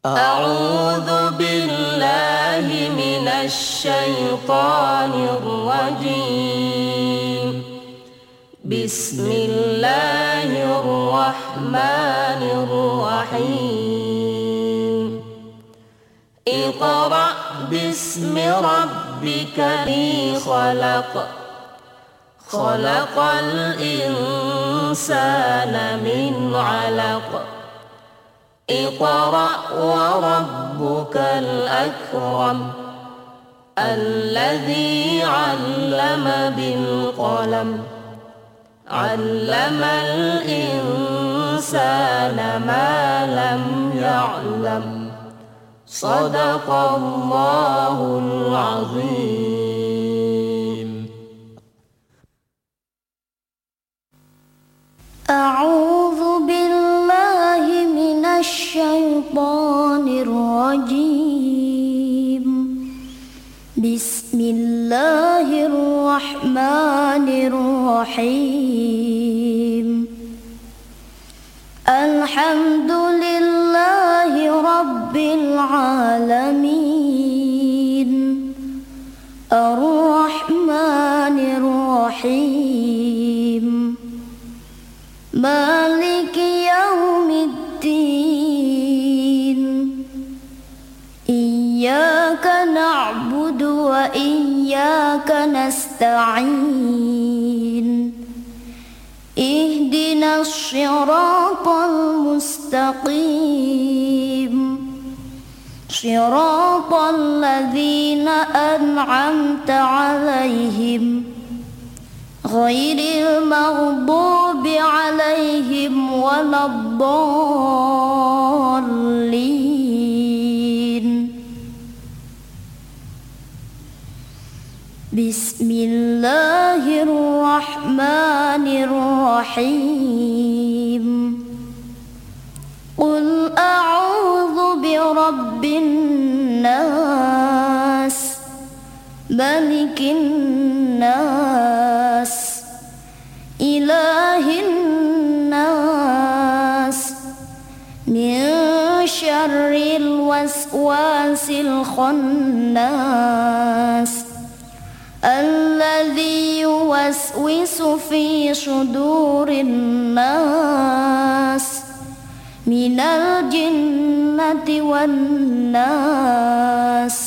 أعوذ بالله من الشيطان الرجيم. بسم الله الرحمن الرحيم. اقرأ باسم ربك الذي خلق. خلق الإنسان من علق. اقرأ وربك الأكرم الذي علم بالقلم. علم الإنسان ما لم يعلم. صدق الله العظيم. أعوذ بالله من الشيطان الرجيم. بسم الله الرحمن الرحيم. الحمد لله رب العالمين. الرحمن الرحيم. مالك يوم الدين. إياك نعبد وإياك نستعين. اهدنا الصراط المستقيم. صراط الذين أنعمت عليهم غير المغضوب عليهم ولا الضالين. بسم الله الرحمن الرحيم. قل أعوذ برب الناس ملك الناس إله الناس من شر الوسواس الخناس الذي يوسوس في صدور الناس من الجنة والناس.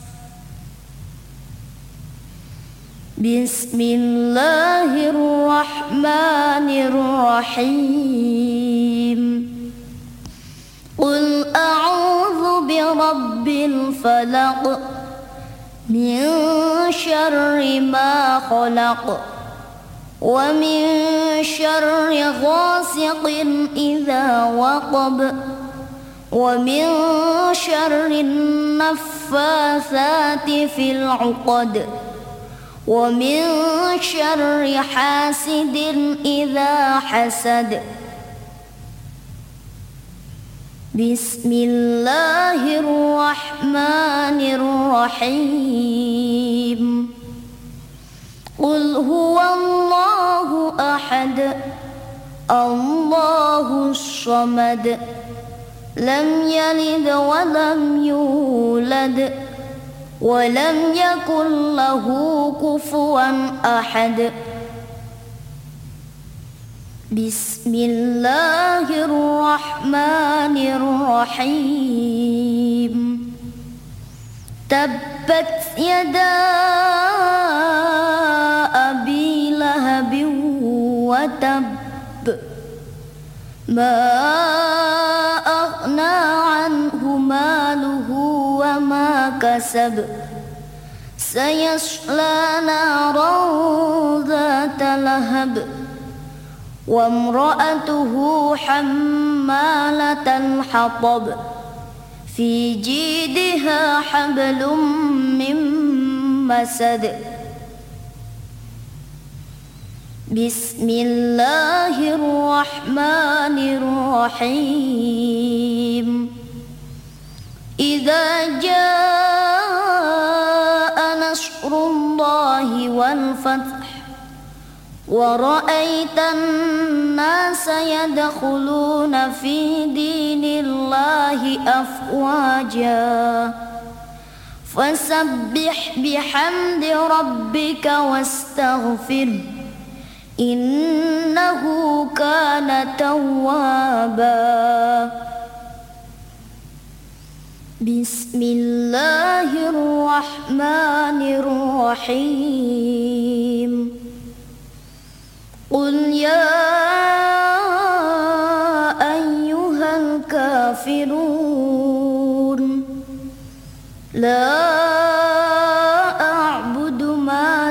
بسم الله الرحمن الرحيم. قل أعوذ برب الفلق من شر ما خلق ومن شر غاسق إذا وقب ومن شر النفاثات في العقد ومن شر حاسد إذا حسد. بسم الله الرحمن الرحيم. قل هو الله أحد الله الصمد لم يلد ولم يولد ولم يكن له كفوا أحد. بسم الله الرحمن الرحيم. تبت يدا أبي لهب وتب ما أغنى عنه ماله وما كسب. سيصلى نارا ذات لهب وامرأته حمالة الحطب في جيدها حبل من مسد. بسم الله الرحمن الرحيم. إذا جاء نصر الله والفتح ورأيت الناس يدخلون في دين الله أفواجا فسبح بحمد ربك واستغفره إنه كان توابا. بسم الله الرحمن الرحيم. قل يا أيها الكافرون لا أعبد ما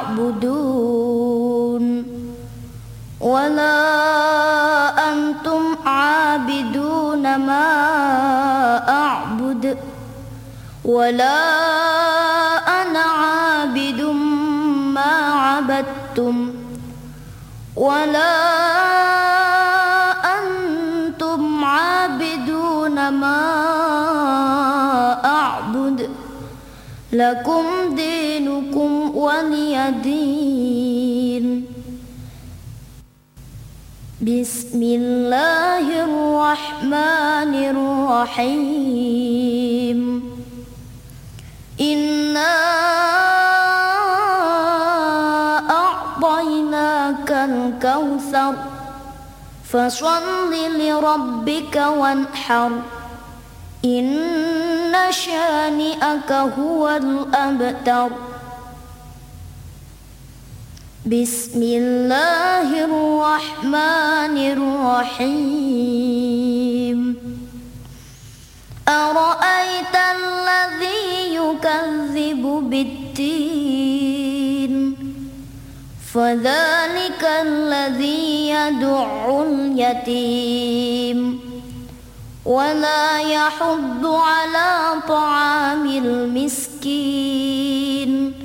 تعبدون ولا أنتم عابدون ما أعبد ولا أنا عابد ما عبدتم ولا أنتم عابدون ما أعبد لكم دينكم ولي دين. بسم الله الرحمن الرحيم. إنا أعطيناك الكوثر فصل لربك وانحر إن شانئك هو الأبتر. بسم الله الرحمن الرحيم. أرأيت الذي يكذب بالدين فذلك الذي يدع اليتيم ولا يحض على طعام المسكين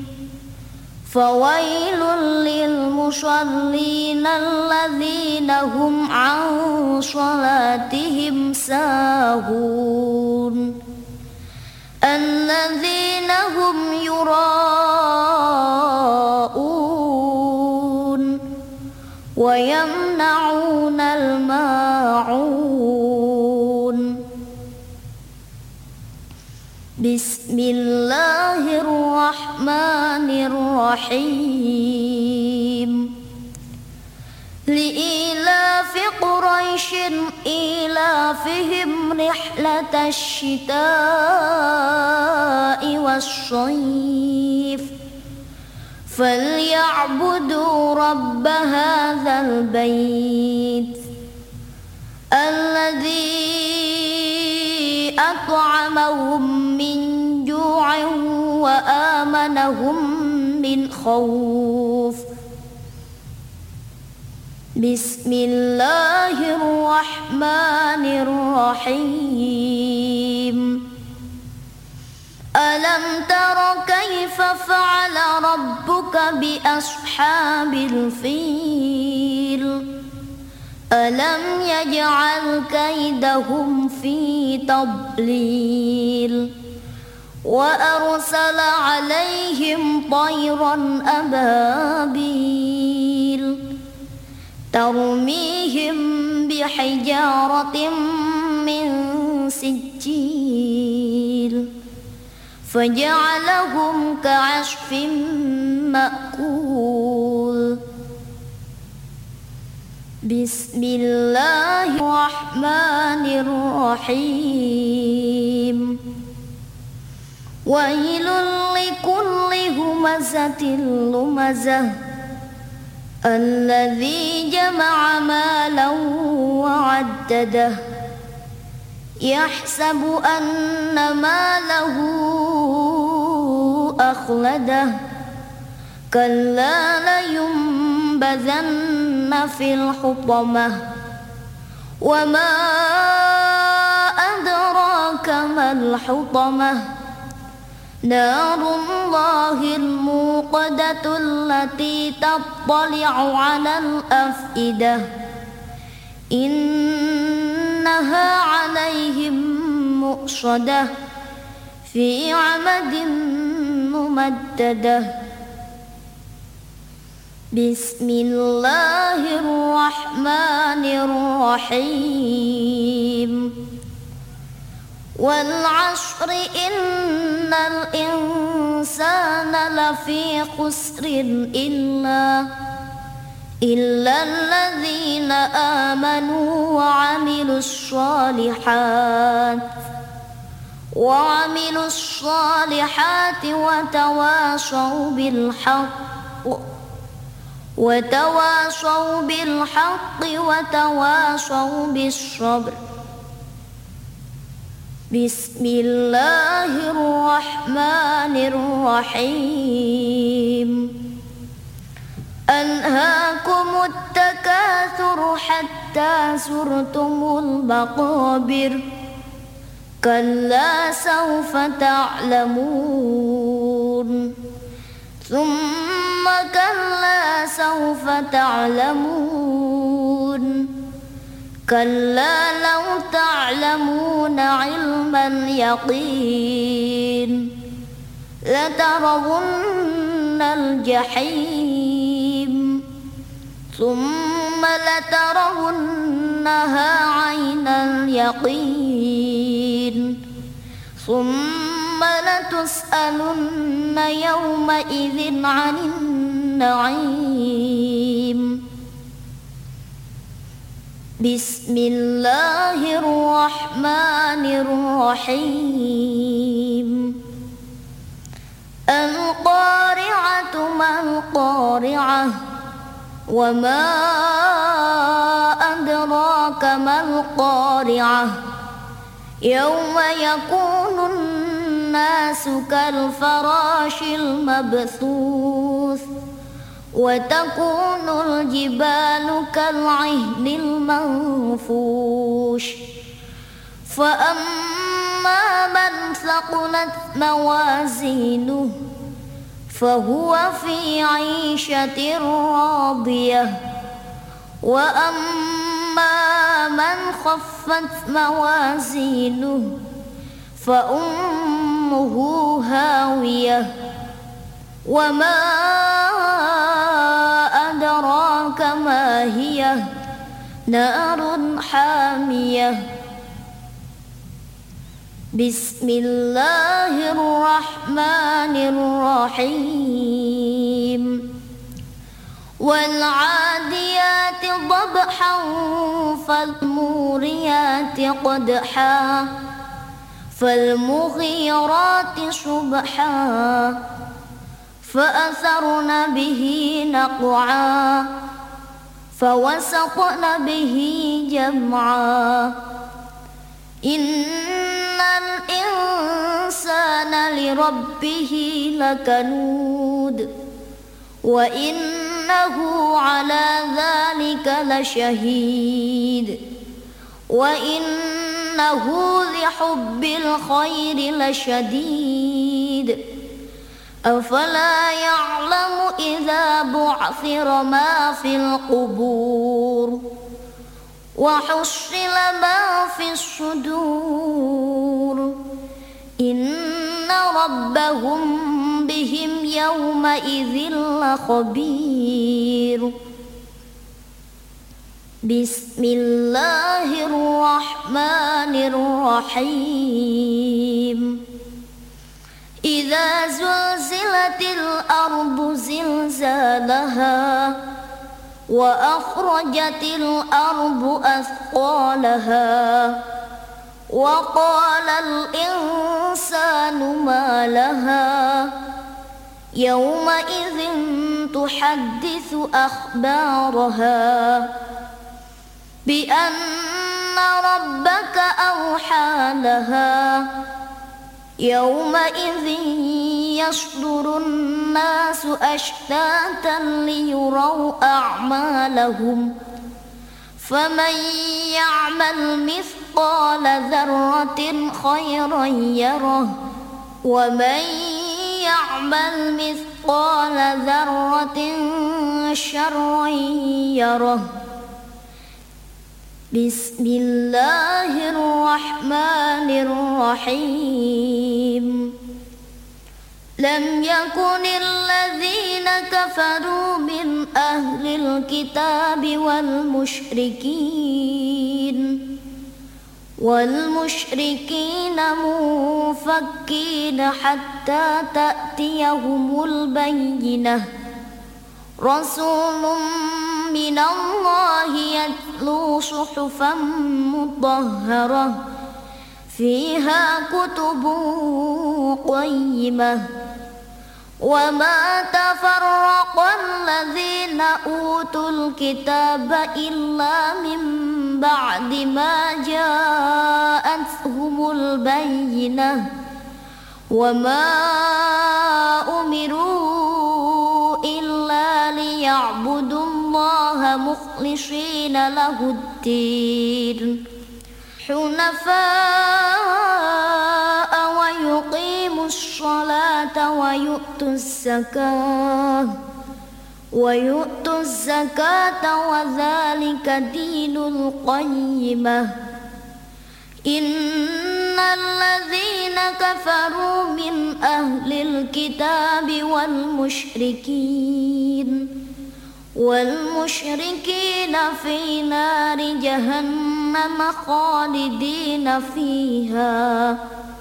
فويل للمصلين الذين هم عن صلاتهم ساهون الذين هم يراءون ويمنعون الماعون. بسم الله الرحمن الرحيم. لإيلاف قريش إيلافهم رحلة الشتاء والصيف فليعبدوا رب هذا البيت الذي أطعمهم من جوع وآمنهم من خوف. بسم الله الرحمن الرحيم. ألم تر كيف فعل ربك بأصحاب الفيل ألم يجعل كيدهم في تضليل وأرسل عليهم طيرا أبابيل ترميهم بحجارة من سجيل فجعلهم كعصف مأكول. بسم الله الرحمن الرحيم. ويل لكل همزة لمزة الذي جمع مالا وعدده يحسب أن ماله أخلده كلا لينبذن في الحطمة وما أدراك ما الحطمة نار الله الموقدة التي تطلع على الأفئدة إنها عليهم مؤصدة في عمد ممددة. بسم الله الرحمن الرحيم والعصر إن الإنسان لفي خسر إلا الذين آمنوا وعملوا الصالحات وتواصوا بالحق وتواصوا بالصبر. بسم الله الرحمن الرحيم ألهاكم التكاثر حتى زرتم المقابر كلا سوف تعلمون ثم كلا سوف تعلمون كلا لو تعلمون علم اليقين لترون الجحيم ثم لترونها عين اليقين ثم لتسألن يومئذ عن النعيم. بسم الله الرحمن الرحيم القارعة ما القارعة وما أدراك ما القارعة يوم يكون الناس كالفراش المبثوث وتكون الجبال كالعهن المنفوش فأما من ثقلت موازينه فهو في عيشة راضية وأما من خفت موازينه فأمه هاوية وما أدراك ما هي نار حامية. بسم الله الرحمن الرحيم والعاديات ضبحا فالموريات قدحا فالمغيرات صبحا فأثرن به نقعا فوسطن به جمعا إن الإنسان لربه لكنود وإنه على ذلك لشهيد وإنه لحب الخير لشديد أفلا يعلم إذا بعثر ما في القبور وحصل ما في الصدور إن ربهم بهم يومئذ لخبير. بسم الله الرحمن الرحيم إذا زلزلت الأرض زلزالها وأخرجت الأرض أثقالها وقال الإنسان ما لها يومئذ تحدث أخبارها بأن ربك أوحى لها يومئذ يصدر الناس أشتاتا ليروا أعمالهم فمن يعمل مثقال ذرة خيرا يره ومن يعمل مثقال ذرة شرا يره. بسم الله الرحمن الرحيم لم يكن الذين كفروا من أهل الكتاب والمشركين منفكين حتى تأتيهم البينة رسول من الله يتلو صحفا مطهرة فيها كتب قيمة وما تفرق الذين أوتوا الكتاب إلا من بعد ما جاءتهم البينة وما أمروا إلا ليعبدوا الله مخلصين له الدين حنفاء ويقيموا الصلاة ويؤتوا الزكاة وذلك دين القيمة إن الذين كفروا من أهل الكتاب والمشركين في نار جهنم خالدين فيها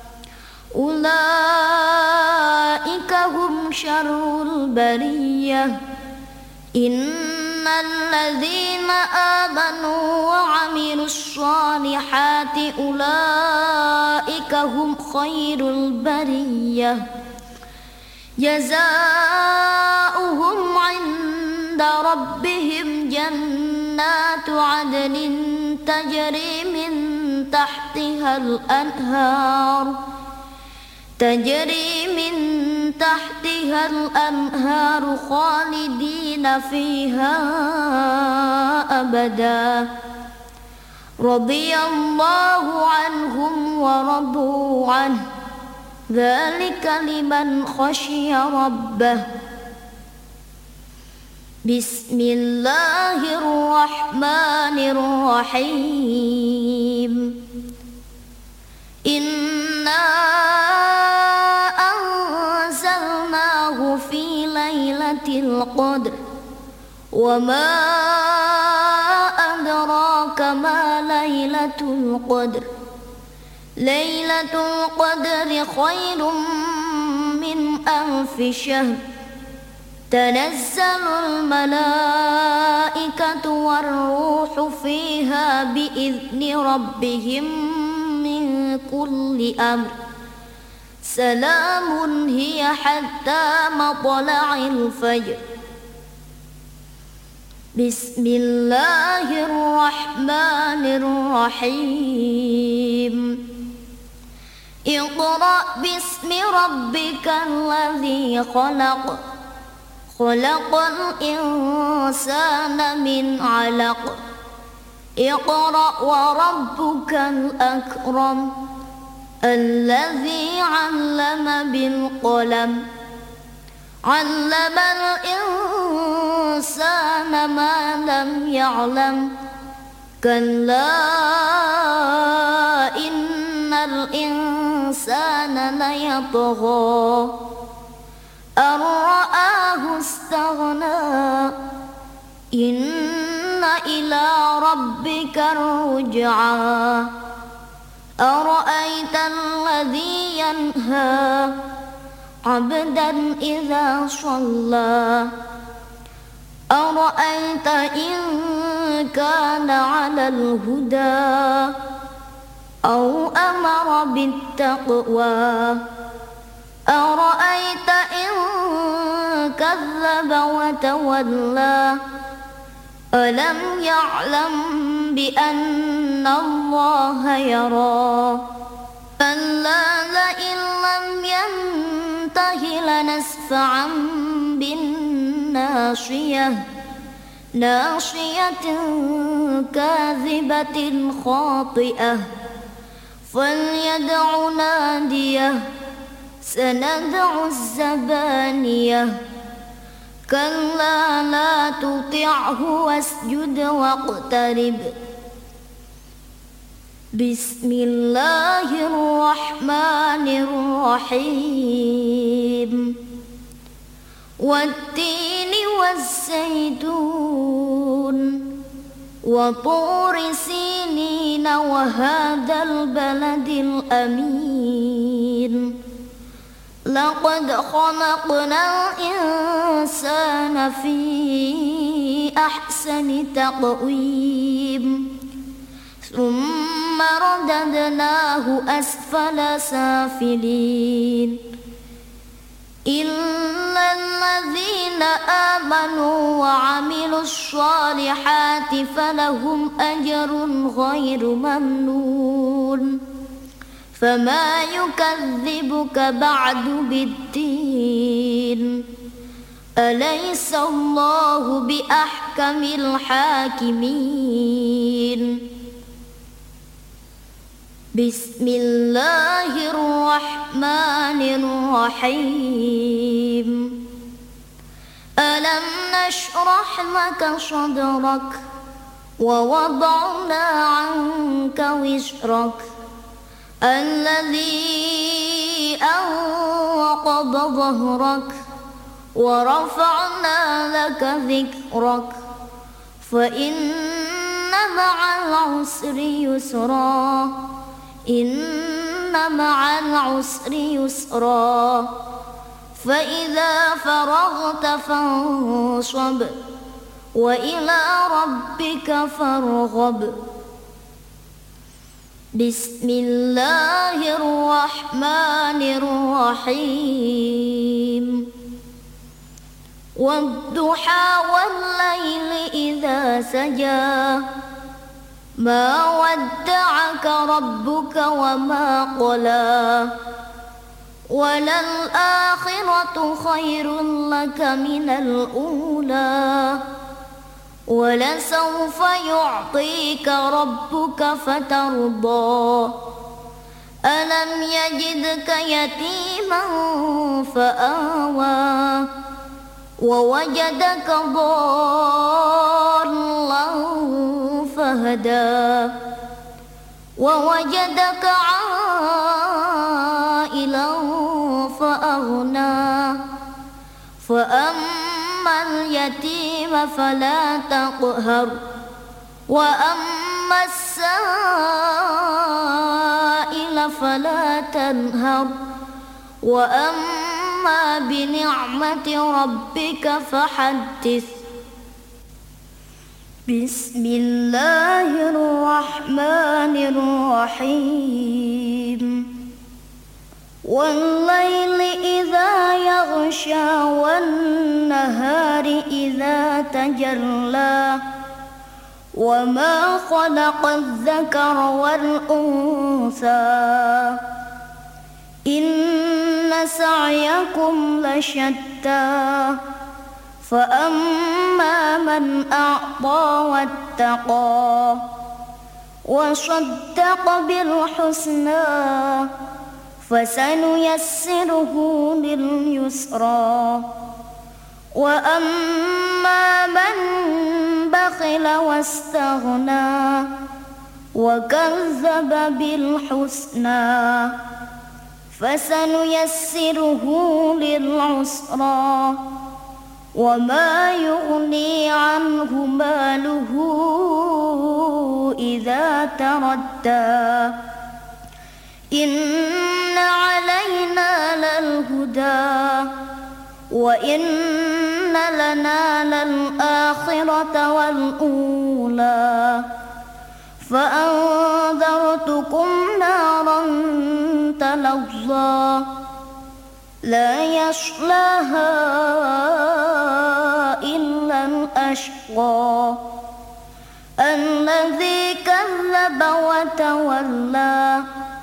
أولئك هم شر البرية إن الذين آمنوا وعملوا الصالحات أولئك هم خير البرية جزاؤهم عند ربهم جنات عدن تجري من تحتها الأنهار خالدين فيها أبدا رضي الله عنهم ورضوا عنه ذلك لمن خشي ربه بسم الله الرحمن الرحيم إنا أنزلناه في ليلة القدر وما أدراك ما ليلة القدر ليلة القدر خير من 1000 شهر تنزل الملائكة والروح فيها بإذن ربهم من كل أمر سلام هي حتى مطلع الفجر بسم الله الرحمن الرحيم اقرأ باسم ربك الذي خلق الإنسان من علق اقرأ وربك الأكرم الذي علم بالقلم علم الإنسان ما لم يعلم كلا إن الإنسان ليطغى أن رآه استغنى إن إلى ربك الرجعى أرأيت الذي ينهى عبدا إذا صلى أرأيت إن كان على الهدى أو أمر بالتقوى أرأيت إن كذب وتولى ألم يعلم بأن الله يرى كلا لئن لم ينته لنسفعا بالناصية ناصية كاذبة خاطئة فليدع ناديه سندع الزبانية كلا لا تطعه واسجد واقترب بسم الله الرحمن الرحيم الرجيم والتين والزيتون وطور سينين وهذا البلد الأمين لقد خلقنا الإنسان في أحسن تقويم ثم رددناه أسفل سافلين إلا الذين آمنوا وعملوا الصالحات فلهم أجر غير ممنون فما يكذبك بعد بالدين أليس الله بأحكم الحاكمين بسم الله الرحمن الرحيم ألم نشرح لك صدرك ووضعنا عنك وزرك الذي أنقض ظهرك ورفعنا لك ذكرك فإن مع العسر يسرا إن مع العسر يسرا فإذا فرغت فانصب وإلى ربك فارغب بسم الله الرحمن الرحيم والضحى والليل إذا سجى ما ودعك ربك وما قلى وللآخرة خير لك من الأولى ولسوف يعطيك ربك فترضى ألم يجدك يتيما فآوى ووجدك ضالا فهدى ووجدك عائلا فأغنى فأما اليتيم فلا تقهر وأما السائل فلا تنهر وأما بنعمة ربك فحدث بسم الله الرحمن الرحيم والليل إذا يغشى والنهار إذا تجلى وما خلق الذكر والأنثى إن سعيكم لشتى فأما من أعطى واتقى وصدق بالحسنى فسنيسره لليسرى وأما من بخل واستغنى وكذب بالحسنى فسنيسره للعسرى وما يغني عنه ماله إذا تردى إن علينا للهدى وإن لنا للآخرة والأولى فأنذرتكم نارا تلظى لا يصلاها إلا الأشقى الذي كذب وتولى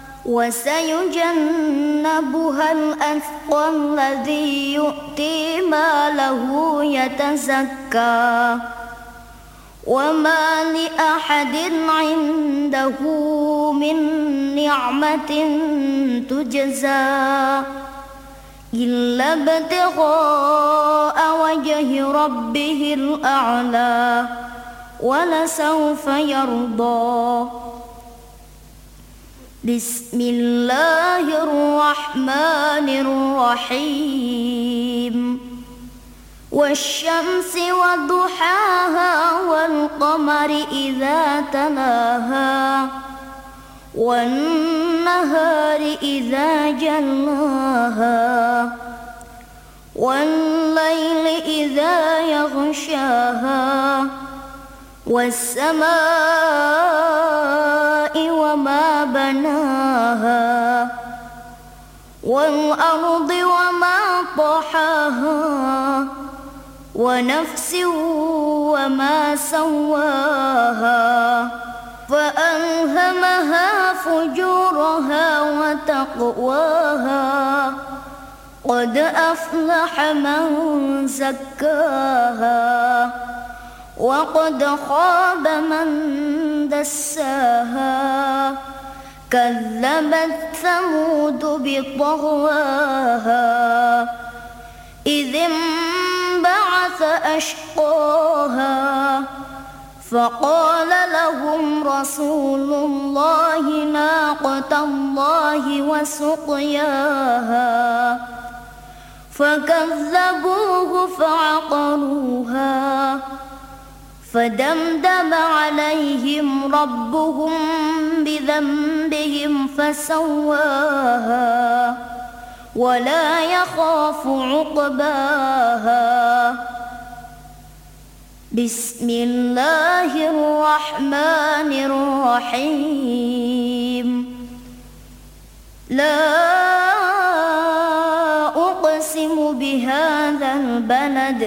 وسيجنبها الأتقى الذي يؤتي ماله يتزكى وما لأحد عنده من نعمة تجزى إلا ابتغاء وجه ربه الأعلى ولسوف يرضى بسم الله الرحمن الرحيم والشمس وضحاها والقمر إذا تلاها والنهار إذا جلاها والليل إذا يغشاها والسماء وما بناها والأرض وما طحاها ونفس وما سواها فألهمها فجورها وتقواها قد أفلح من زكاها وقد خاب من دساها كذبت ثمود بطغواها إذ انبعث أشقاها فقال لهم رسول الله ناقة الله وسقياها فكذبوه فعقروها فدمدم عليهم ربهم بذنبهم فسواها ولا يخاف عقباها بسم الله الرحمن الرحيم لا أقسم بهذا البلد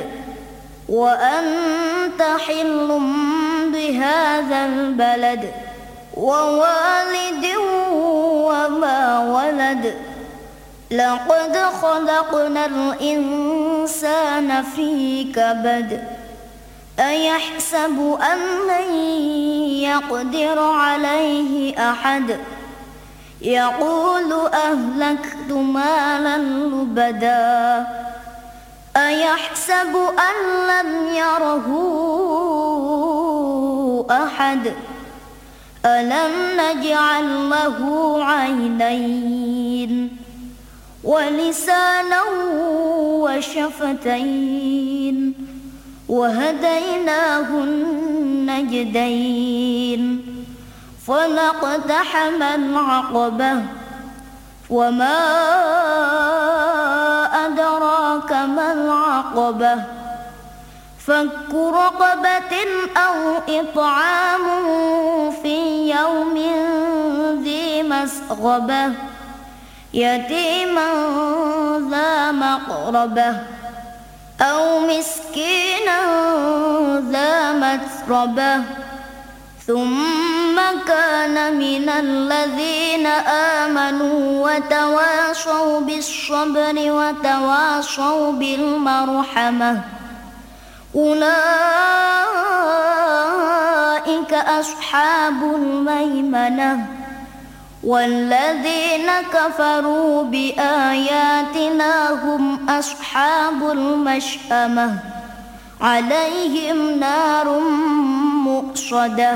وأنت حل بهذا البلد ووالد وما ولد لقد خلقنا الإنسان في كبد أيحسب أن لن يقدر عليه أحد يقول أهلكت مالا لبدا أيحسب أن لم يره أحد ألم نجعل له عينين ولسانا وشفتين وهديناه النجدين فلاقتحم العقبة وما أدراك ما العقبة فك رقبة أو إطعام في يوم ذي مسغبة يتيما ذا مقربة أو مسكينا ذا متربة ثم كان من الذين آمنوا وتواصوا بالصبر وتواصوا بالمرحمة أولئك أصحاب الميمنة والذين كفروا بآياتنا هم أصحاب المشأمة عليهم نار مؤصدة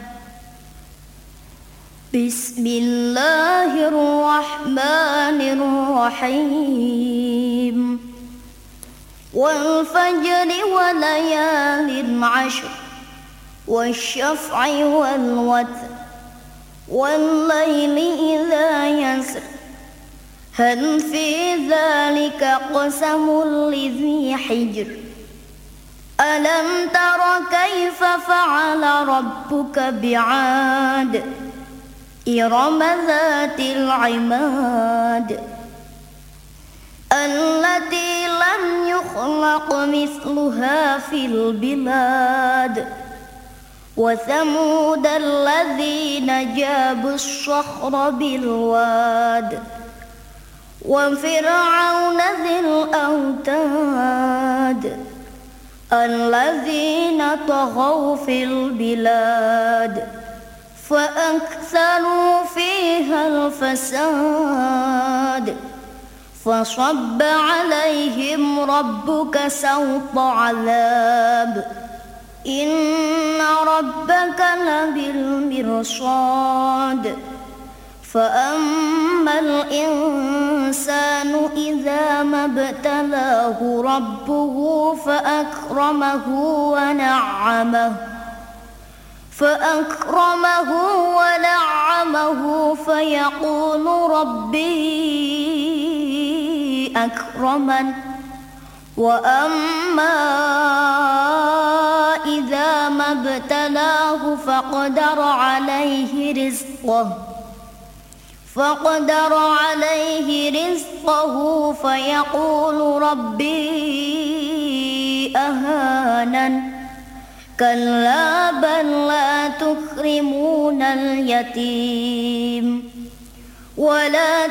بسم الله الرحمن الرحيم والفجر وليال عشر والشفع والوتر والليل إذا يسر هل في ذلك قسم لذي حجر ألم تر كيف فعل ربك بعاد إرم ذات العماد التي لم يخلق مثلها في البلاد وثمود الذين جابوا الصخر بالواد وفرعون ذي الأوتاد الذين طغوا في البلاد فأكثروا فيها الفساد فصب عليهم ربك سوط عذاب إن ربك لبالمرصاد فأما الإنسان إذا ما ابتلاه ربه فأكرمه ونعمه فيقول ربي أكرمن وأما إذا ما ابتلاه فقدر عليه رزقه فيقول ربي أهانن كلا بل لا تكرمون اليتيم ولا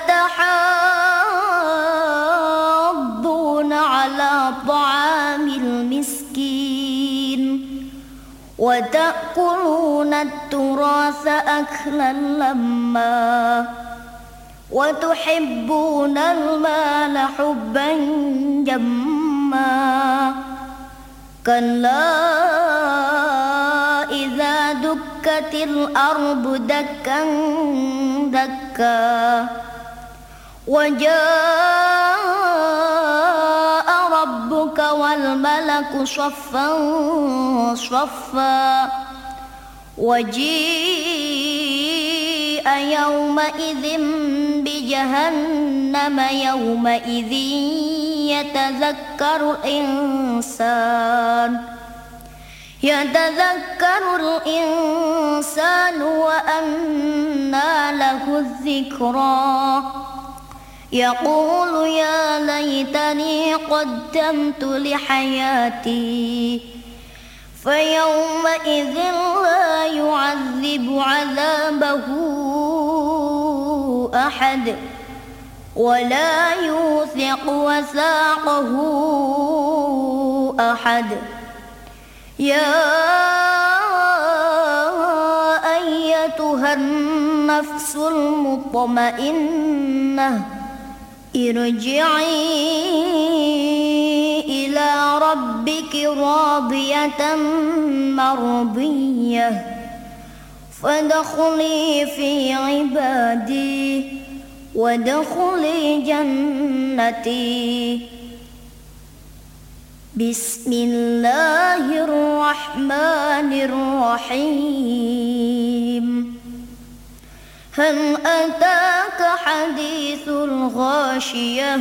تحاضون على طعام المسكين وتأكلون التراث أكلا لما وتحبون المال حبا جما كلا إذا دكت الأرض دكا دكا وجاء ربك والملك صفا صفا وجيء يومئذ بجهنم يومئذ يتذكر الإنسان وأنى له الذكرى يقول يا ليتني قدمت لحياتي فيومئذ لا يعذب عذابه أحد ولا يوثق وثاقه أحد يا أيتها النفس المطمئنة ارجعي إلى ربك راضية مرضية فادخلي في عبادي وادخلي جنتي. بسم الله الرحمن الرحيم. هل أتاك حديث الغاشية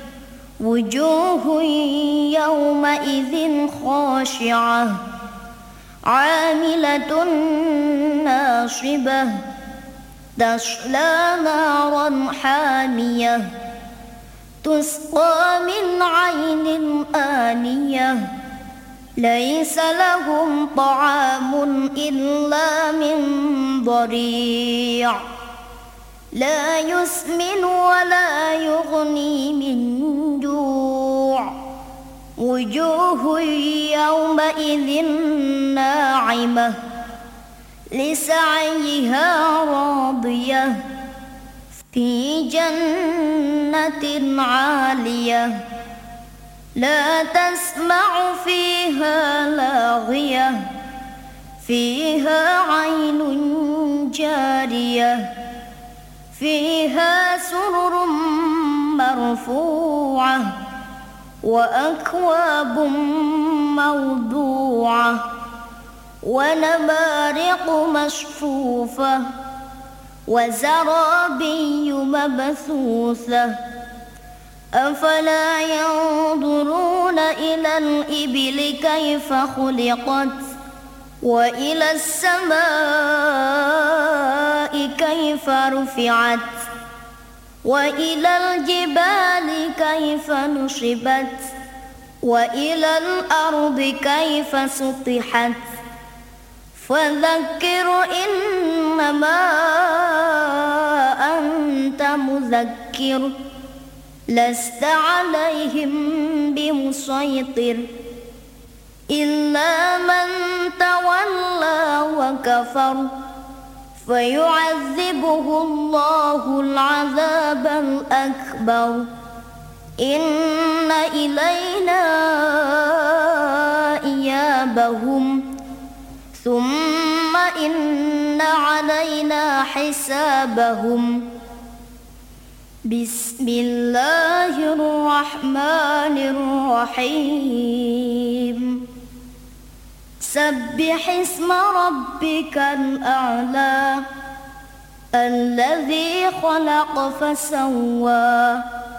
وجوه يومئذ خاشعة عاملة ناصبة تصلى نارا حامية تسقى من عين آنية ليس لهم طعام إلا من ضريع لا يسمن ولا يغني من جوع وجوه يومئذ ناعمة لسعيها راضية في جنة عالية لا تسمع فيها لاغية فيها عين جارية فيها سرر مرفوعة وأكواب موضوعة ونمارق مصفوفة وزرابي مبثوثة أفلا ينظرون إلى الإبل كيف خلقت وإلى السماء كيف رفعت وإلى الجبال كيف نصبت وإلى الأرض كيف سطحت فذكر إنما أنت مذكر لست عليهم بمسيطر إلا من تولى وكفر فيعذبه الله العذاب الأكبر إن إلينا إيابهم ثم إن علينا حسابهم بسم الله الرحمن الرحيم سبح اسم ربك الأعلى الذي خلق فسوى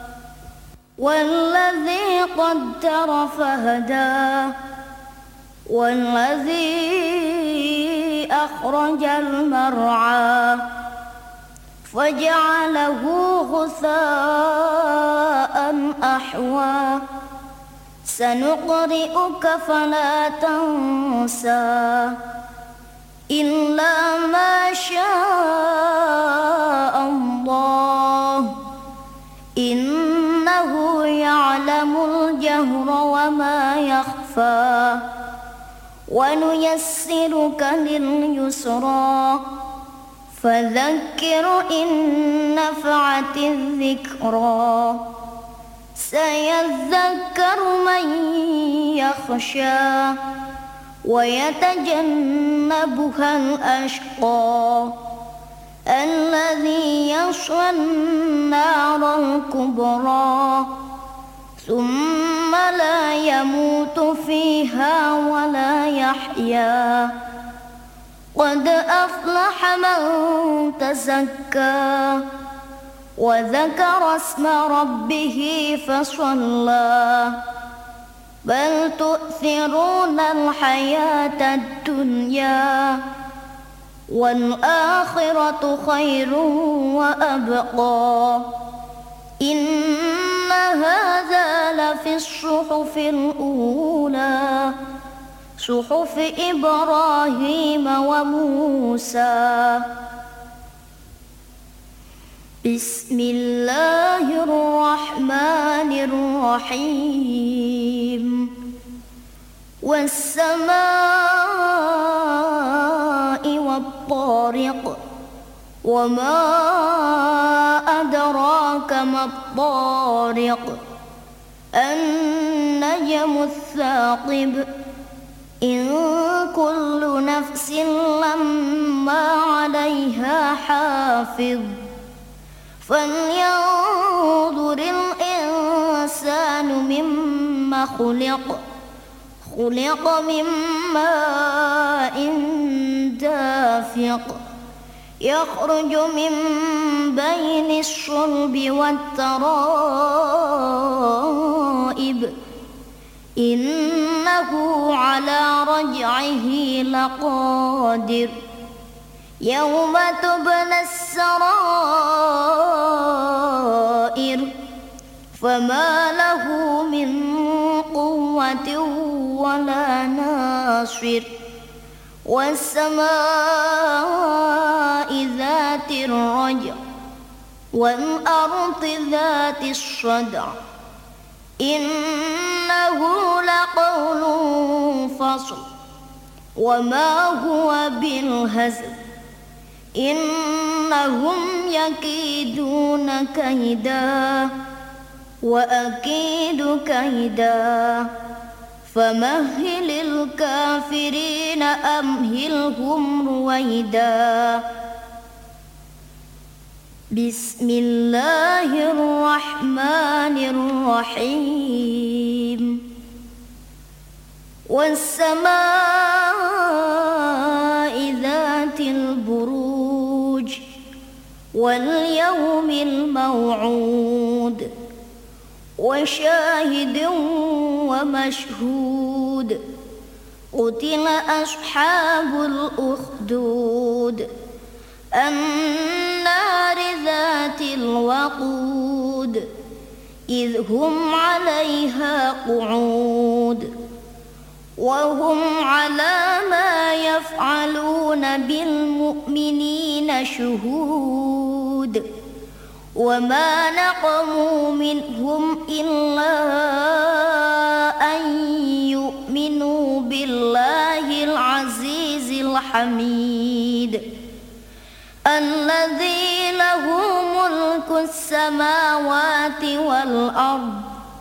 والذي قدر فهدى والذي أخرج المرعى فجعله غثاء أحوى سنقرئك فلا تنسى إلا ما شاء الله إنه يعلم الجهر وما يخفى ونيسرك لليسرى فذكر إن نفعت الذكرى سيذكر من يخشى ويتجنبها الأشقى الذي يصلى النار الكبرى ثم لا يموت فيها ولا يحيا قد أفلح من تزكى وذكر اسم ربه فصلى بل تؤثرون الحياة الدنيا والآخرة خير وأبقى إن هذا لفي الصحف الأولى صحف إبراهيم وموسى بسم الله الرحمن الرحيم والسماء والطارق وما أدراك ما الطارق النجم الثاقب إن كل نفس لما عليها حافظ فلينظر الإنسان مما خلق من ماء دافق يخرج من بين الصلب والترائب إنه على رجعه لقادر يوم تبلى السرائر فما له من قوة ولا ناصر والسماء ذات الرجع والأرض ذات الصدع إنه لقول فصل وما هو بالهزل إنهم يكيدون كيدا وأكيد كيدا فمهل الكافرين أمهلهم رويدا بسم الله الرحمن الرحيم والسماء ذات البروج واليوم الموعود وشاهد ومشهود قتل أصحاب الأخدود النار ذات الوقود إذ هم عليها قعود وهم على ما يفعلون بالمؤمنين شهود وما نقموا منهم إلا أن يؤمنوا بالله العزيز الحميد الذي له ملك السماوات والأرض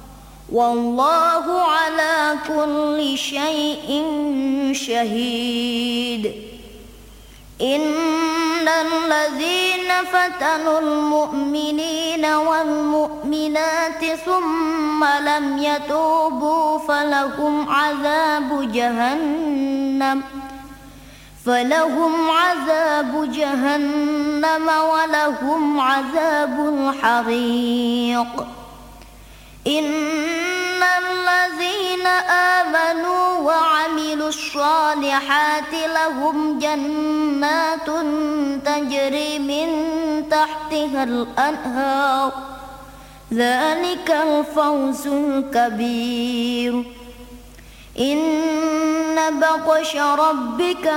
والله على كل شيء شهيد الذين فتنوا المؤمنين والمؤمنات ثم لم يتوبوا فلهم عذاب جهنم ولهم عذاب الحريق. إن الذين آمنوا وعملوا الصالحات لهم جنات تجري من تحتها الأنهار ذلك الفوز الكبير. إن بطش ربك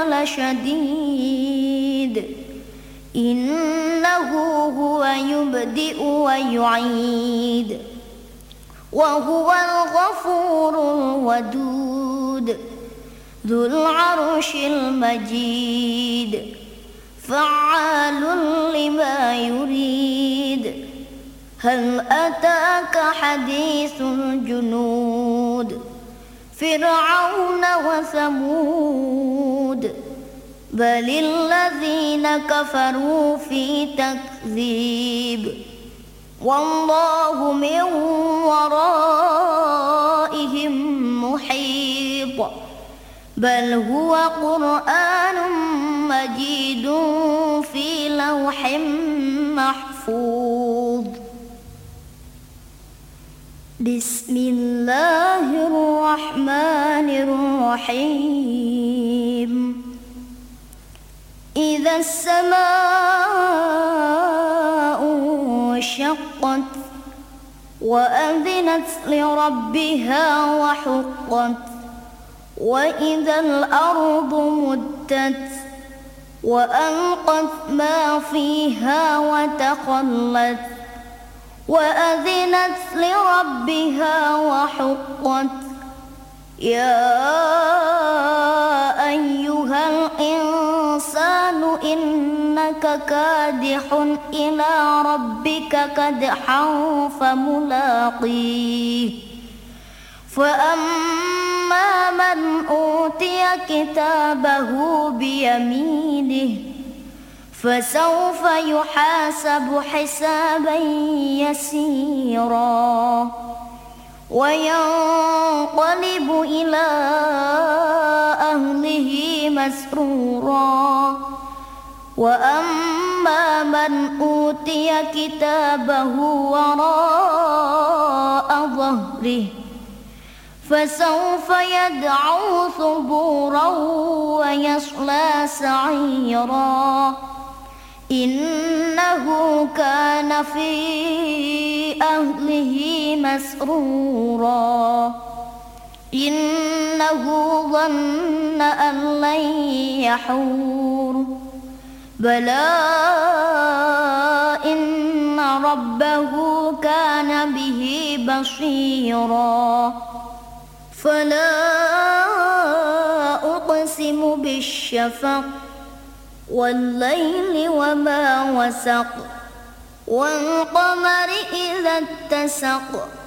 لشديد إنه هو يبدئ ويعيد وهو الغفور الودود ذو العرش المجيد فعال لما يريد. هل أتاك حديث الجنود فرعون وثمود بل الذين كفروا في تكذيب والله من ورائهم محيط بل هو قرآن مجيد في لوح محفوظ. بسم الله الرحمن الرحيم. إذا السماء انشقت وأذنت لربها وحقت وإذا الأرض مدت وألقت ما فيها وتخلت وأذنت لربها وحقت. يا أيها الإنسان إنك كادح إلى ربك كدحا فملاقيه. فأما من أوتي كتابه بيمينه فسوف يحاسب حسابا يسيرا وينقلب إلى أهله مسرورا. وأما من أوتي كتابه وراء ظهره فسوف يدعو ثبورا ويصلى سعيرا إنه كان في أهله مسرورا إنه ظن أن لن يحور بلى إن ربه كان به بصيرا. فلا أقسم بالشفق والليل وما وسق والقمر إذا اتسق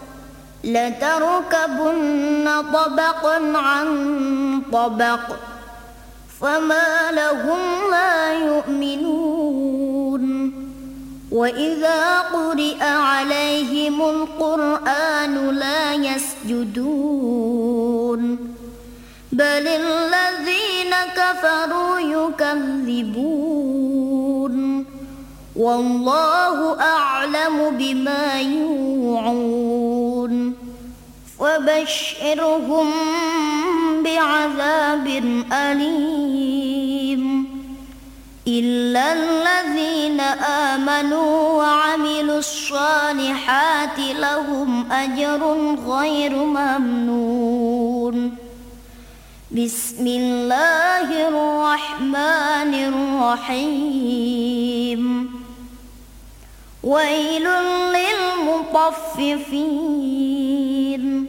لتركبن طبقا عن طبق فما لهم لا يؤمنون. وإذا قرئ عليهم القرآن لا يسجدون بل الذين كفروا يكذبون والله أعلم بما يوعون. فبشرهم بعذاب أليم إلا الذين آمنوا وعملوا الصالحات لهم أجر غير ممنون. بسم الله الرحمن الرحيم. ويل للمطففين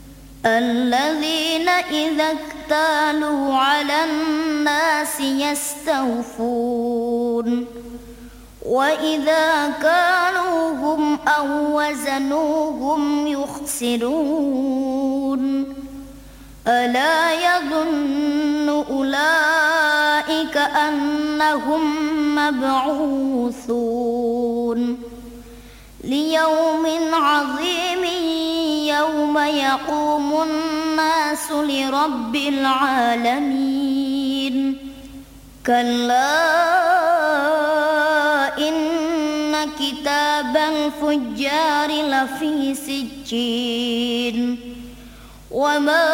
الذين إذا اكتالوا على الناس يستوفون وإذا كالوهم أو وزنوهم يخسرون. ألا يظن أولئك كأنهم مبعوثون ليوم عظيم يوم يقوم الناس لرب العالمين كلا إن كتاب الفجار لفي سجين وما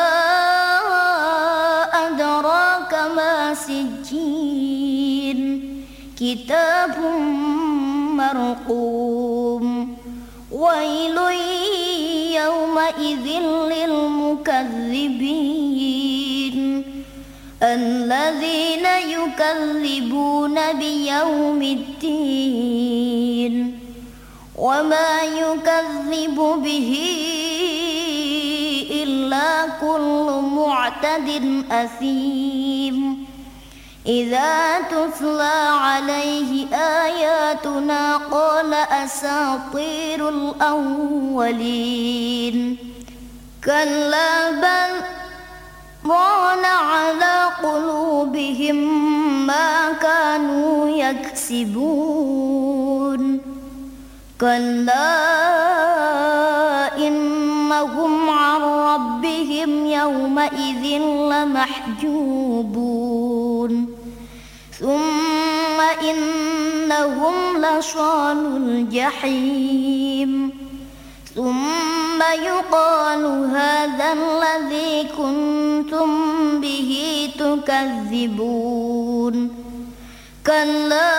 أدراك ما سجين كتاب مرقوم ويل يومئذ للمكذبين الذين يكذبون بيوم الدين وما يكذب به إلا كل معتد أثيم إذا تتلى عليه آياتنا قال أساطير الأولين كلا بل ران على قلوبهم ما كانوا يكسبون كلا إنهم عن ربهم يومئذ لمحجوبون ثم إنهم لصالو الجحيم ثم يقال هذا الذي كنتم به تكذبون كلا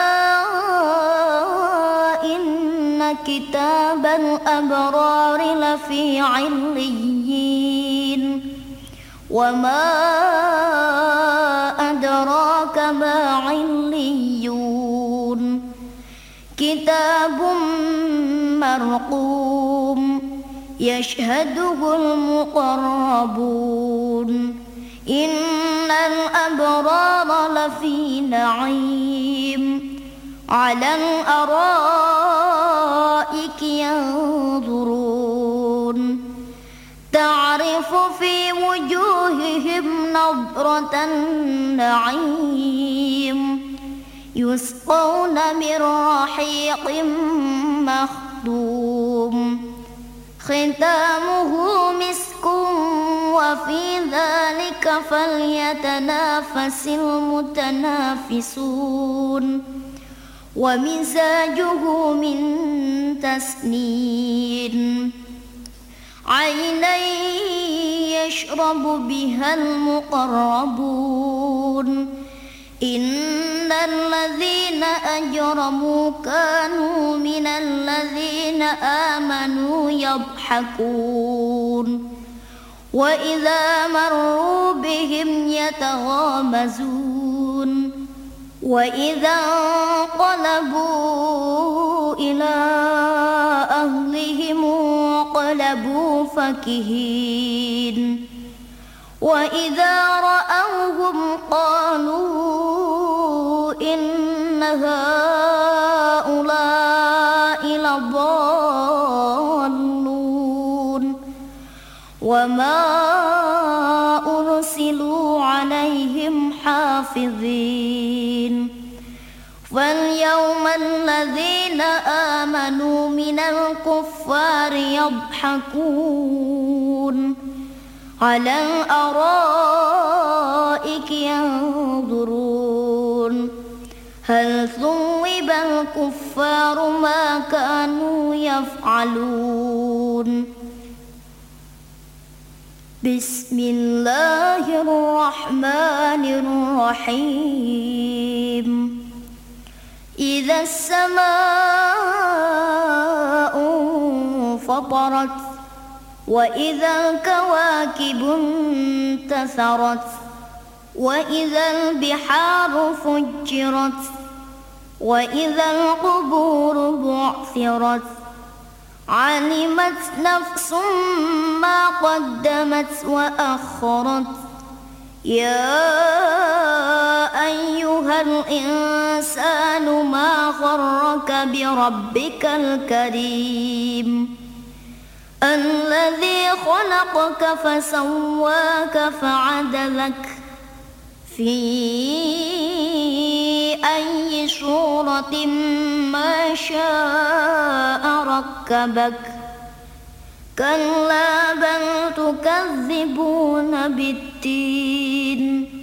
إن كتاب الأبرار لفي عليين وما أدراك ما عليون كتاب مرقوم يشهده المقربون إن الأبرار لفي نعيم على الأرائك ينظرون تعرف في وجوههم نضرة النعيم يسقون من رحيق مختوم ختامه مسك وفي ذلك فليتنافس المتنافسون ومزاجه من تسنيم عينا يشرب بها المقربون إن الذين أجرموا كانوا من الذين آمنوا يضحكون وإذا مروا بهم يتغامزون وإذا انقلبوا إلى أهلهم انقلبوا فكهين وإذا رأوهم قالوا إن هؤلاء لضالون وما أرسلوا عليهم حافظين فاليوم الذين آمنوا من الكفار يضحكون على الأرائك ينظرون هل ثوب الكفار ما كانوا يفعلون بسم الله الرحمن الرحيم إذا السماء انفطرت وإذا الكواكب انتثرت وإذا البحار فجرت وإذا القبور بعثرت علمت نفس ما قدمت وأخرت يا أيها الإنسان ما غرك بربك الكريم الذي خلقك فسواك فعدلك في أي صورة ما شاء ركبك كلا بل تكذبون بالدين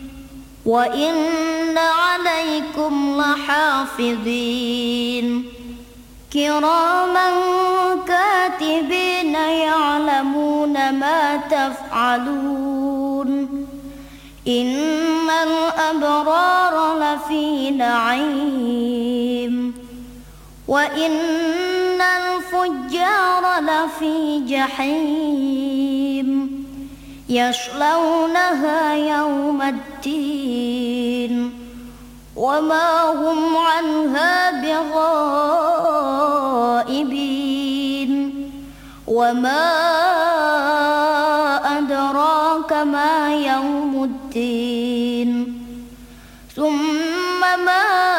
وإن عليكم لحافظين كراما كاتبين يعلمون ما تفعلون إن الأبرار لفي نعيم وإن الفجار لفي جحيم يصلونها يوم الدين وما هم عنها بغائبين وما أدراك ما يوم الدين ثم ما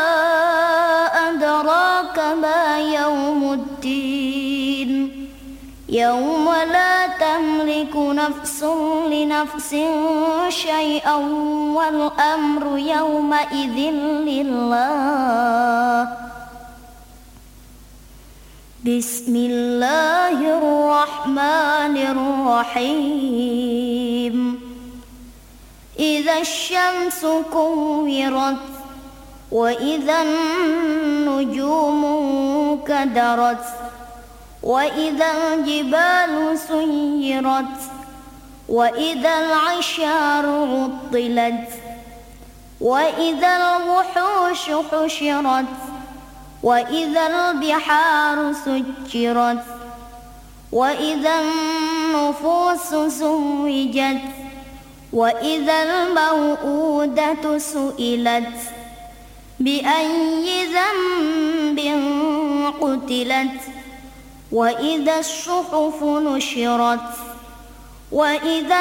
أدراك ما يوم الدين يوم لا تملك نفس لنفس شيئا والأمر يومئذ لله بسم الله الرحمن الرحيم إذا الشمس كورت وإذا النجوم كدرت وإذا الجبال سيرت وإذا العشار عطلت وإذا الوحوش حشرت وإذا البحار سجرت وإذا النفوس زوجت وإذا الموءودة سئلت بأي ذنب قتلت وإذا الصحف نشرت وإذا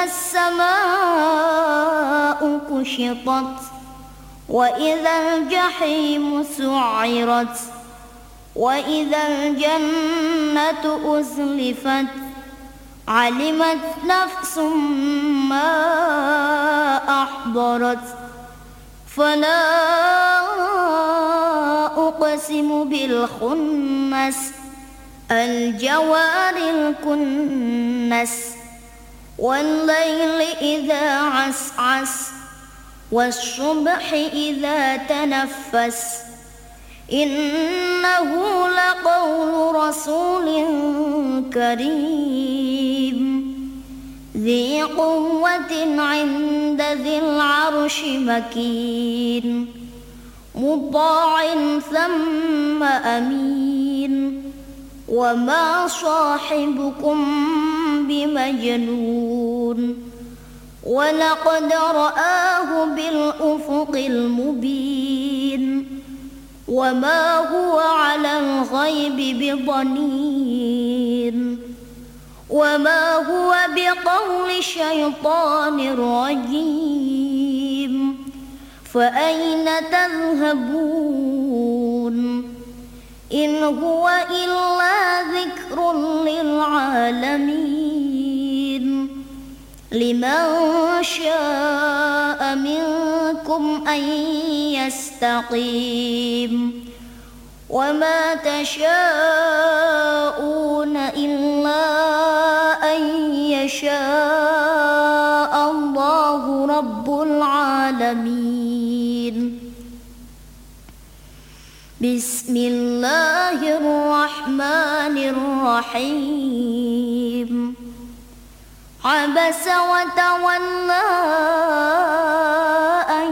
السماء كشطت وإذا الجحيم سعرت وإذا الجنة أزلفت علمت نفس ما أحضرت فلا أقسم بالخنس الجوار الكنس والليل إذا عسعس والصبح إذا تنفس إنه لقول رسول كريم ذي قوة عند ذي العرش مكين مطاع ثم أمين وما صاحبكم بمجنون ولقد رآه بالأفق المبين وما هو على الغيب بضنين وما هو بقول شيطان رجيم فأين تذهبون إن هو إلا ذكر للعالمين لمن شاء منكم أن يستقيم وما تشاءون إلا أن يشاء الله رب العالمين بسم الله الرحمن الرحيم عبس وتولى أن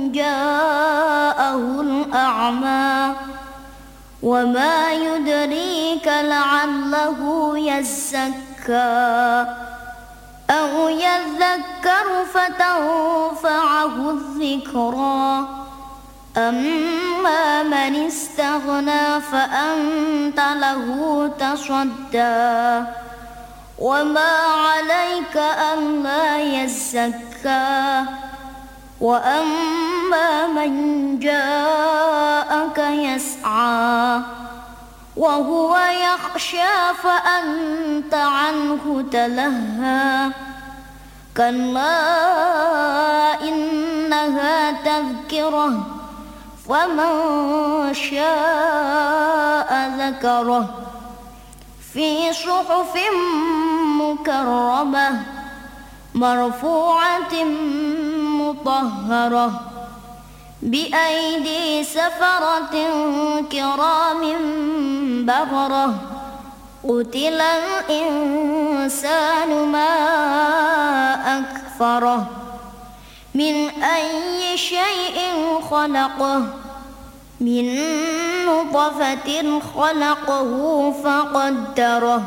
جاءه الأعمى وما يدريك لعله يزكى أو يذكر فتنفعه الذكرى أما من استغنى فأنت له تصدى وما عليك ألا يزكى وأما من جاءك يسعى وهو يخشى فأنت عنه تلهى كلا إنها تذكرة فمن شاء ذكره في صحف مكرمة مرفوعة مطهرة بأيدي سفرة كرام بررة قتل الإنسان ما أكفره من أي شيء خلقه من نطفة خلقه فقدره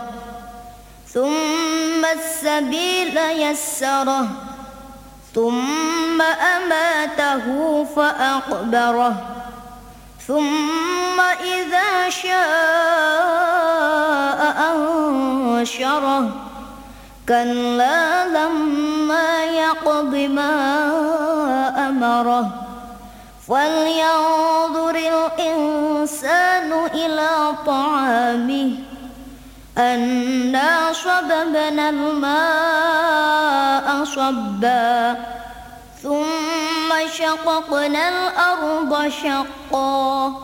ثم السبيل يسره ثم أماته فأقبره ثم إذا شاء أنشره كلا لما يقض ما أمره فلينظر الإنسان إلى طعامه أنا صببنا الماء صبا ثم شققنا الأرض شقا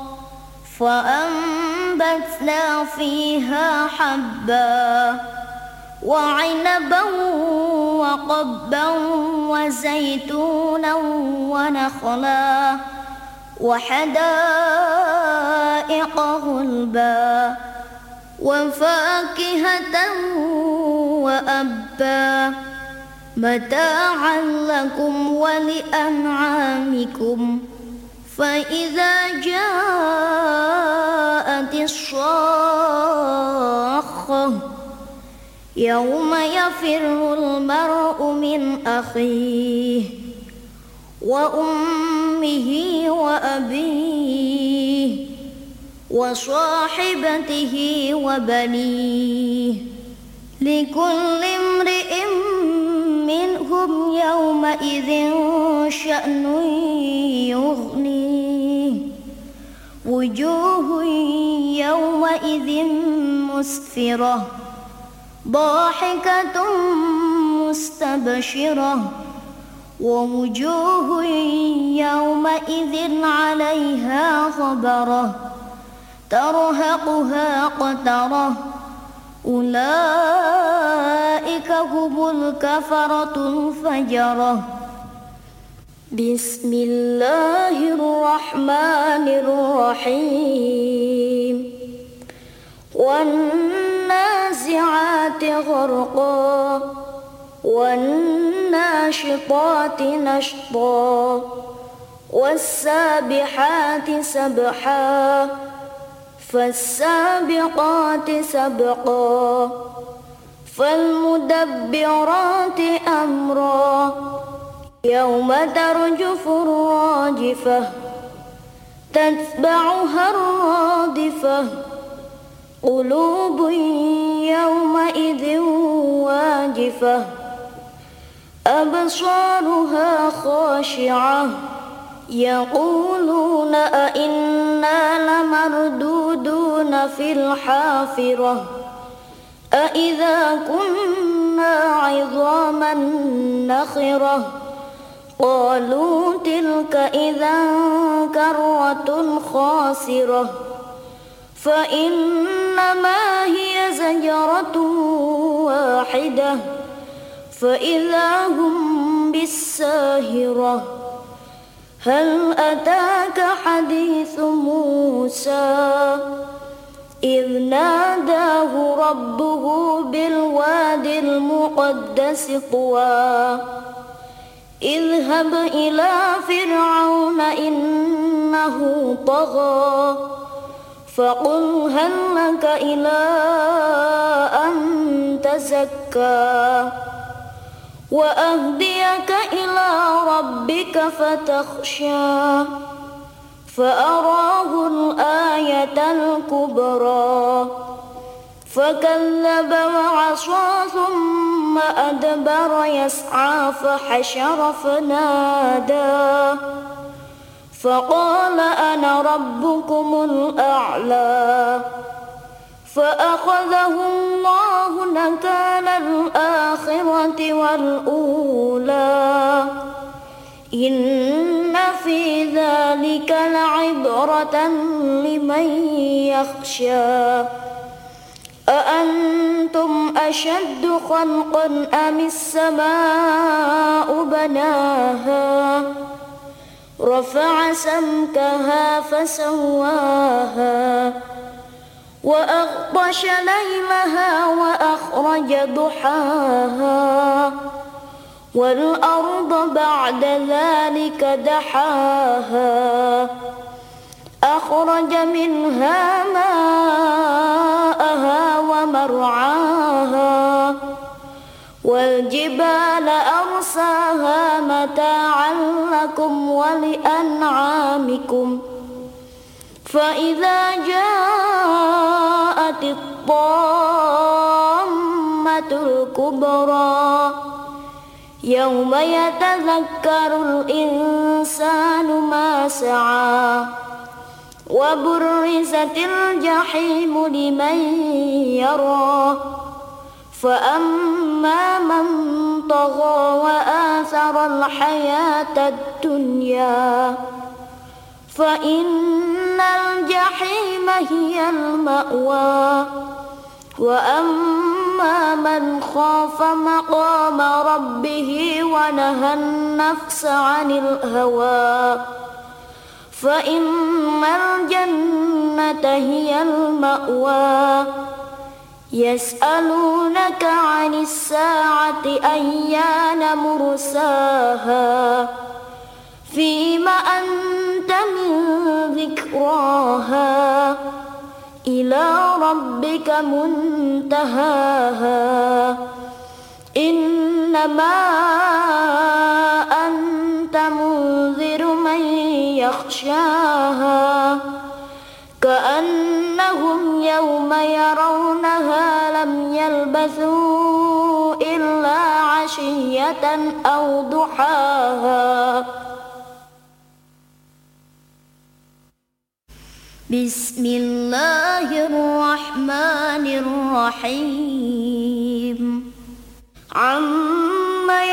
فأنبتنا فيها حبا وعنبا وقبا وزيتونا ونخلا وحدائق غلبا وفاكهة وأبا متاعا لكم ولأنعامكم فإذا جاءت الصاخة يوم يفر المرء من أخيه وأمه وأبيه وصاحبته وبنيه لكل امرئ منهم يومئذ شأن يغنيه وجوه يومئذ مسفرة ضاحكة مستبشرة ووجوه يومئذ عليها غبرة ترهقها قترة أولئك هم الكفرة الفجرة بسم الله الرحمن الرحيم والنازعات غرقا والناشطات نشطا والسابحات سبحا فالسابقات سبقا فالمدبرات أمرا يوم ترجف الراجفة تتبعها الرادفة قلوب يومئذ واجفة أبصارها خاشعة يقولون أئنا لمردودون في الحافرة أئذا كنا عظاما نخرة قالوا تلك إذا كرة خاسرة فإنما هي زجرة واحدة فإذا هم بالساهرة هل أتاك حديث موسى إذ ناداه ربه بالوادي المقدس طوى اذهب إلى فرعون إنه طغى فقل هل لك إلى أن تزكى وأهديك إلى ربك فتخشى فأراه الآية الكبرى فكذب وعصى ثم أدبر يسعى فحشر فنادى فقال أنا ربكم الأعلى فأخذه الله نكال الآخرة والأولى إن في ذلك لعبرة لمن يخشى أأنتم أشد خلقا أم السماء بناها رفع سمكها فسواها وأغطش ليلها وأخرج ضحاها والأرض بعد ذلك دحاها أخرج منها ماءها ومرعاها والجبال أرساها متاعا لكم ولأنعامكم فإذا جاءت الطامة الكبرى يوم يتذكر الإنسان ما سعى وبرزت الجحيم لمن يرى فأما من طغى وآثر الحياة الدنيا فإن الجحيم هي المأوى وأما من خاف مقام ربه ونهى النفس عن الهوى فإن الجنة هي المأوى يسألونك عن الساعة أيان مرساها فيم أنت من ذكراها إلى ربك منتهاها إنما أنت منذر من يخشاها كأنهم يوم يرونها لم يلبثوا إلا عشية أو ضحاها. بسم الله الرحمن الرحيم عما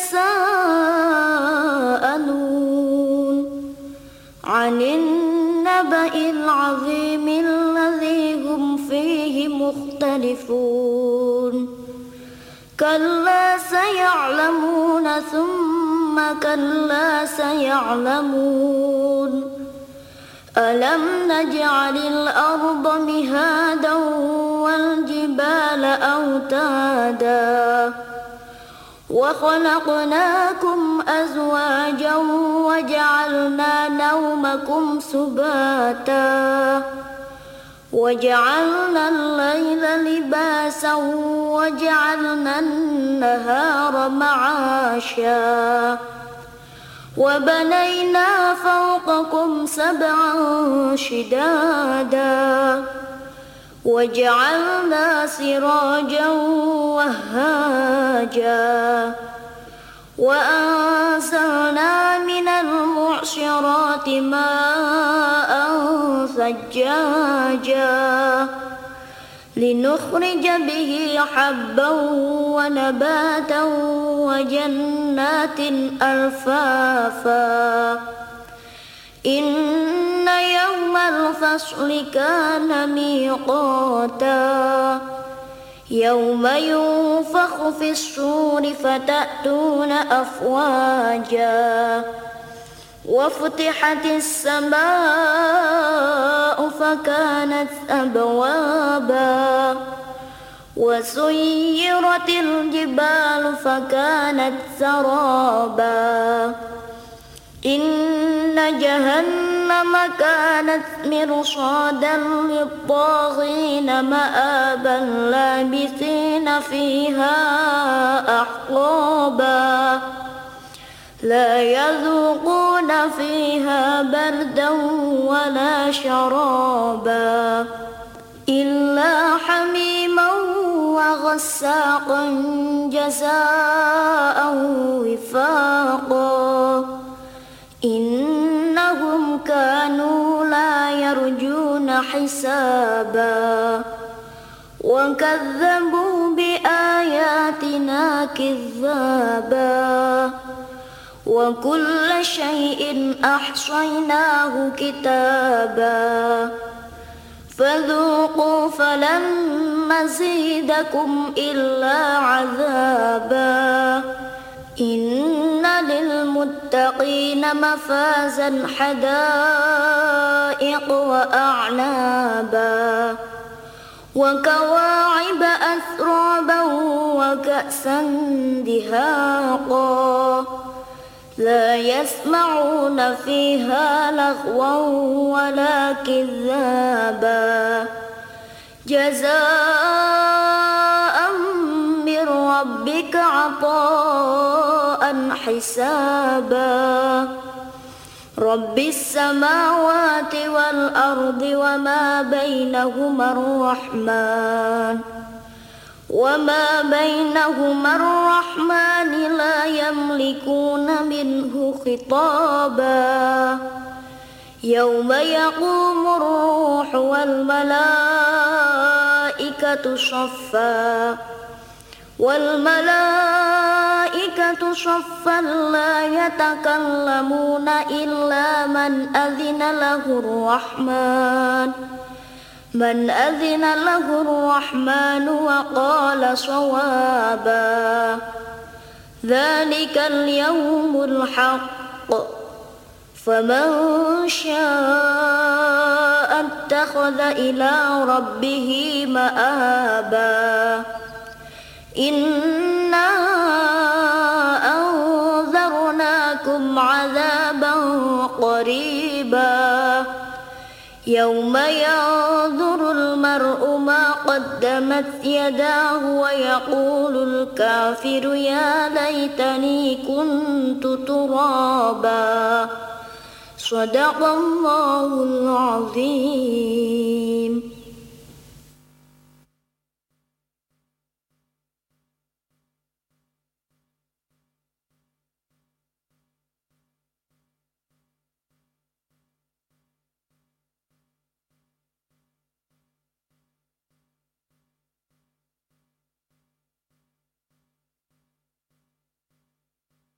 يتساءلون عن النبأ العظيم الذي هم فيه مختلفون كلا سيعلمون ثم كلا سيعلمون ألم نجعل الأرض مهادا والجبال أوتادا وخلقناكم أزواجا وجعلنا نومكم سباتا وجعلنا الليل لباسا وجعلنا النهار معاشا وبنينا فوقكم سبعا شدادا وجعلنا سراجا وهاجا وأنزلنا من المعصرات ماء ثجاجا لنخرج به حبا ونباتا وجنات ألفافا إن يوم الفصل كان ميقاتا يوم ينفخ في الصور فتأتون أفواجا وفتحت السماء فكانت أبوابا وسيرت الجبال فكانت سرابا إن جهنم كانت مرصادا للطاغين مآبا لابثين فيها أحقابا لا يذوقون فيها بردا ولا شرابا إلا حميما وغساقا جزاء وفاقا إنهم كانوا لا يرجون حسابا وكذبوا بآياتنا كذابا وكل شيء أحصيناه كتابا فذوقوا فلن نزيدكم إلا عذابا إن للمتقين مفازا حدائق وأعنابا وكواعب أترابا وكأسا دهاقا لا يسمعون فيها لغوا ولا كذابا جزاء من ربك عطاء حسابا رب السماوات والأرض وما بينهما الرحمن لا يملكون منه خطابا يوم يقوم الروح والملائكة صفا لا يتكلمون إلا من أذن له الرحمن وقال صوابا ذلك اليوم الحق فمن شاء اتخذ إلى ربه مآبا إنا أنذرناكم عذابا قريبا يوم ينظر المرء ما قدمت يداه ويقول الكافر يا ليتني كنت ترابا صدق الله العظيم.